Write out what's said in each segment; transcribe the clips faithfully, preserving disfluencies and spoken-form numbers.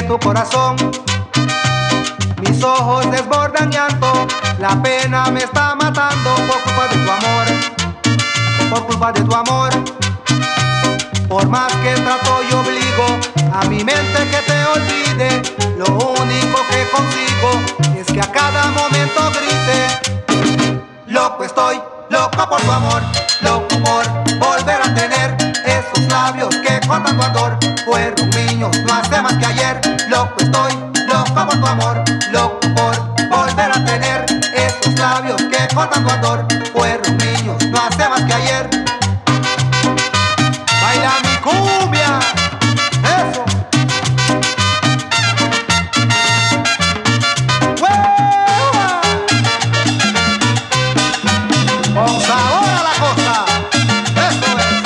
tu corazón. Mis ojos desbordan llanto, la pena me está matando por culpa de tu amor, por culpa de tu amor. Por más que trato y obligo a mi mente que te olvide, lo único que consigo es que a cada momento grite: loco estoy, loco por tu amor, loco por volver a tener esos labios que con tanto ardor fueron niños, no hace más que ayer. Loco estoy, loco por tu amor, loco por volver a tener esos labios que con tanto ardor fueron niños, no hace más que ayer. Baila mi cumbia, eso. ¡Hueva! Con sabor a la cosa, eso es.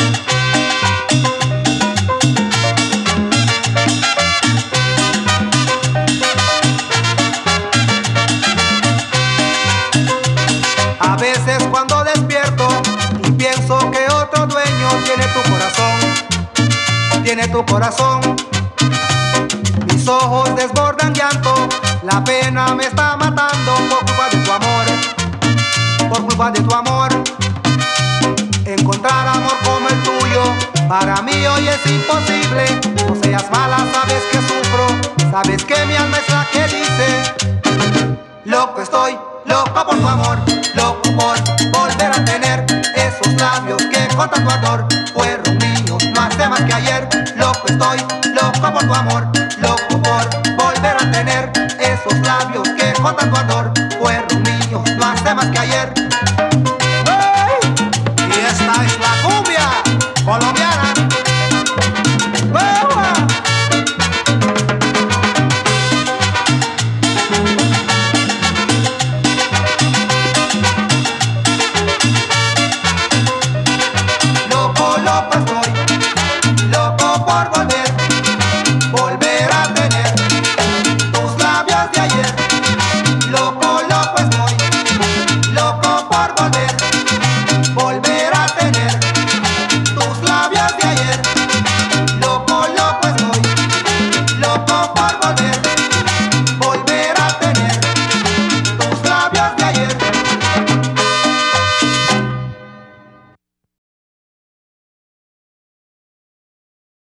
A veces cuando despierto y pienso que otro dueño tiene tu corazón, tiene tu corazón, mis ojos desbordan llanto, la pena me está matando por culpa de tu amor, por culpa de tu amor. Encontrar amor como el tuyo para mí hoy es imposible. No seas mala, sabes que sufro, sabes que mi alma es la que dice: loco estoy, loco por tu amor, loco por volver a tener esos labios que con tanto ardor fueron niños, no hace más que ayer. Loco estoy, loco por tu amor, loco por volver a tener esos labios que con tanto ardor fueron